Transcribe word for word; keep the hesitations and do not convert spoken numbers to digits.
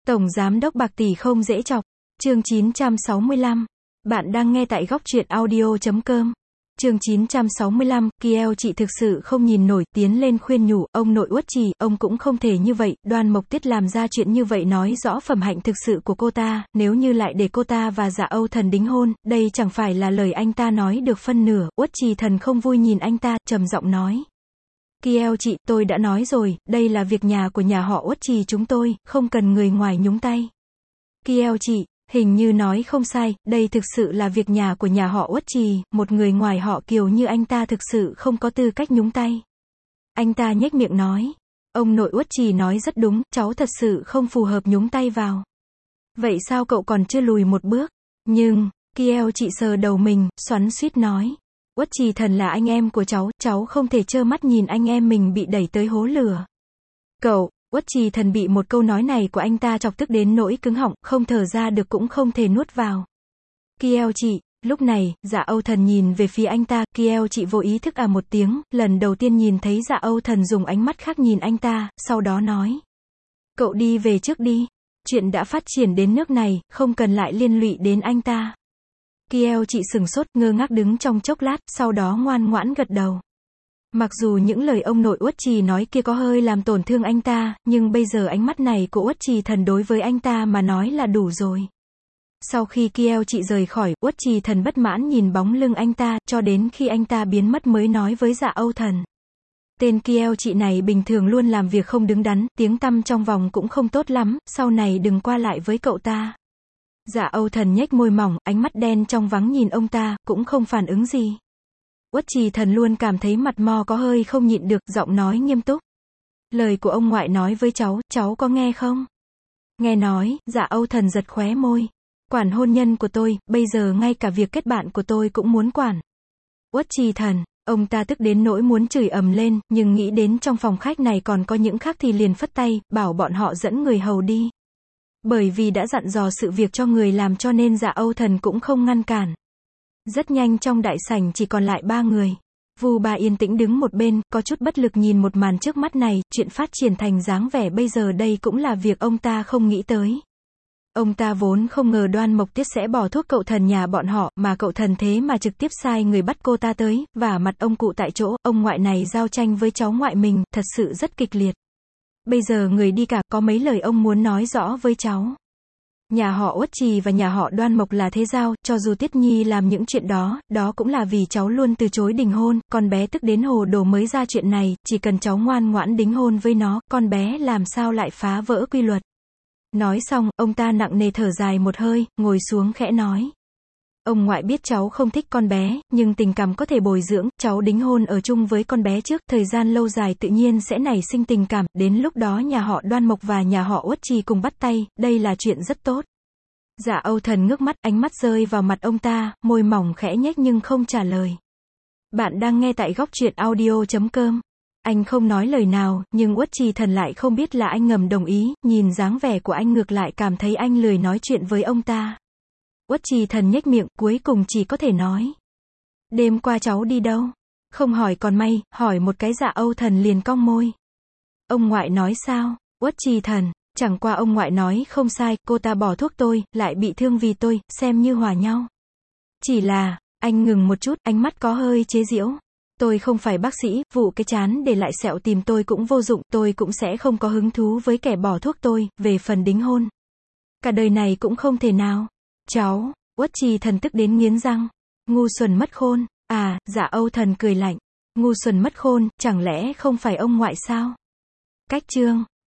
Tổng Giám đốc bạc tỷ không dễ chọc. Chương chín trăm sáu mươi lăm. Bạn đang nghe tại góc truyện audio chấm com. Chương chín trăm sáu mươi lăm, Kieo chị thực sự không nhìn nổi, tiến lên khuyên nhủ, ông nội Uất Trì, ông cũng không thể như vậy, Đoan Mộc Tuyết làm ra chuyện như vậy nói rõ phẩm hạnh thực sự của cô ta, nếu như lại để cô ta và Dạ Âu Thần đính hôn, đây chẳng phải là lời anh ta nói được phân nửa. Uất Trì Thần không vui nhìn anh ta, trầm giọng nói. Kieo chị, tôi đã nói rồi, đây là việc nhà của nhà họ Uất Trì chúng tôi, không cần người ngoài nhúng tay. Kieo chị, hình như nói không sai, đây thực sự là việc nhà của nhà họ Uất Trì, một người ngoài họ Kiều như anh ta thực sự không có tư cách nhúng tay. Anh ta nhếch miệng nói, ông nội Uất Trì nói rất đúng, cháu thật sự không phù hợp nhúng tay vào. Vậy sao cậu còn chưa lùi một bước? Nhưng, Kieo chị sờ đầu mình, xoắn xuýt nói. Uất Trì Thần là anh em của cháu, cháu không thể trơ mắt nhìn anh em mình bị đẩy tới hố lửa. Cậu, Uất Trì Thần bị một câu nói này của anh ta chọc tức đến nỗi cứng họng, không thở ra được cũng không thể nuốt vào. Kieo chị, lúc này, Dạ Âu Thần nhìn về phía anh ta, Kieo chị vô ý thức à một tiếng, lần đầu tiên nhìn thấy Dạ Âu Thần dùng ánh mắt khác nhìn anh ta, sau đó nói. Cậu đi về trước đi, chuyện đã phát triển đến nước này, không cần lại liên lụy đến anh ta. Kieo chị sừng sốt, ngơ ngác đứng trong chốc lát, sau đó ngoan ngoãn gật đầu. Mặc dù những lời ông nội Uất Trì nói kia có hơi làm tổn thương anh ta, nhưng bây giờ ánh mắt này của Uất Trì Thần đối với anh ta mà nói là đủ rồi. Sau khi Kieo chị rời khỏi, Uất Trì Thần bất mãn nhìn bóng lưng anh ta, cho đến khi anh ta biến mất mới nói với Dạ Âu Thần. Tên Kieo chị này bình thường luôn làm việc không đứng đắn, tiếng tăm trong vòng cũng không tốt lắm, sau này đừng qua lại với cậu ta. Dạ Âu Thần nhếch môi mỏng, ánh mắt đen trong vắng nhìn ông ta, cũng không phản ứng gì. Uất Trì Thần luôn cảm thấy mặt mò có hơi không nhịn được, giọng nói nghiêm túc. Lời của ông ngoại nói với cháu, cháu có nghe không? Nghe nói, Dạ Âu Thần giật khóe môi. Quản hôn nhân của tôi, bây giờ ngay cả việc kết bạn của tôi cũng muốn quản. Uất Trì Thần, ông ta tức đến nỗi muốn chửi ầm lên, nhưng nghĩ đến trong phòng khách này còn có những khác thì liền phất tay, bảo bọn họ dẫn người hầu đi. Bởi vì đã dặn dò sự việc cho người làm cho nên Dạ Âu Thần cũng không ngăn cản. Rất nhanh trong đại sảnh chỉ còn lại ba người. Vu Ba yên tĩnh đứng một bên, có chút bất lực nhìn một màn trước mắt này, chuyện phát triển thành dáng vẻ bây giờ đây cũng là việc ông ta không nghĩ tới. Ông ta vốn không ngờ Đoan Mộc Tuyết sẽ bỏ thuốc cậu thần nhà bọn họ, mà cậu thần thế mà trực tiếp sai người bắt cô ta tới, và mặt ông cụ tại chỗ, ông ngoại này giao tranh với cháu ngoại mình, thật sự rất kịch liệt. Bây giờ người đi cả, có mấy lời ông muốn nói rõ với cháu. Nhà họ Uất Trì và nhà họ Đoan Mộc là thế giao, cho dù Tiết Nhi làm những chuyện đó, đó cũng là vì cháu luôn từ chối đính hôn, con bé tức đến hồ đồ mới ra chuyện này, chỉ cần cháu ngoan ngoãn đính hôn với nó, con bé làm sao lại phá vỡ quy luật. Nói xong, ông ta nặng nề thở dài một hơi, ngồi xuống khẽ nói. Ông ngoại biết cháu không thích con bé, nhưng tình cảm có thể bồi dưỡng, cháu đính hôn ở chung với con bé trước, thời gian lâu dài tự nhiên sẽ nảy sinh tình cảm, đến lúc đó nhà họ Đoan Mộc và nhà họ Uất Trì cùng bắt tay, đây là chuyện rất tốt. Dạ Âu Thần ngước mắt, ánh mắt rơi vào mặt ông ta, môi mỏng khẽ nhếch nhưng không trả lời. Bạn đang nghe tại góc truyện audio chấm com. Anh không nói lời nào, nhưng Uất Trì Thần lại không biết là anh ngầm đồng ý, nhìn dáng vẻ của anh ngược lại cảm thấy anh lười nói chuyện với ông ta. Uất Trì Thần nhếch miệng, cuối cùng chỉ có thể nói. Đêm qua cháu đi đâu? Không hỏi còn may, hỏi một cái Dạ Âu Thần liền cong môi. Ông ngoại nói sao? Uất Trì Thần, chẳng qua ông ngoại nói không sai, cô ta bỏ thuốc tôi, lại bị thương vì tôi, xem như hòa nhau. Chỉ là, anh ngừng một chút, ánh mắt có hơi chế giễu. Tôi không phải bác sĩ, vụ cái chán để lại sẹo tìm tôi cũng vô dụng, tôi cũng sẽ không có hứng thú với kẻ bỏ thuốc tôi, về phần đính hôn. Cả đời này cũng không thể nào. Cháu, Uất Trì Thần tức đến nghiến răng. Ngu xuẩn mất khôn, à, Dạ Âu Thần cười lạnh. Ngu xuẩn mất khôn, chẳng lẽ không phải ông ngoại sao? Cách chương.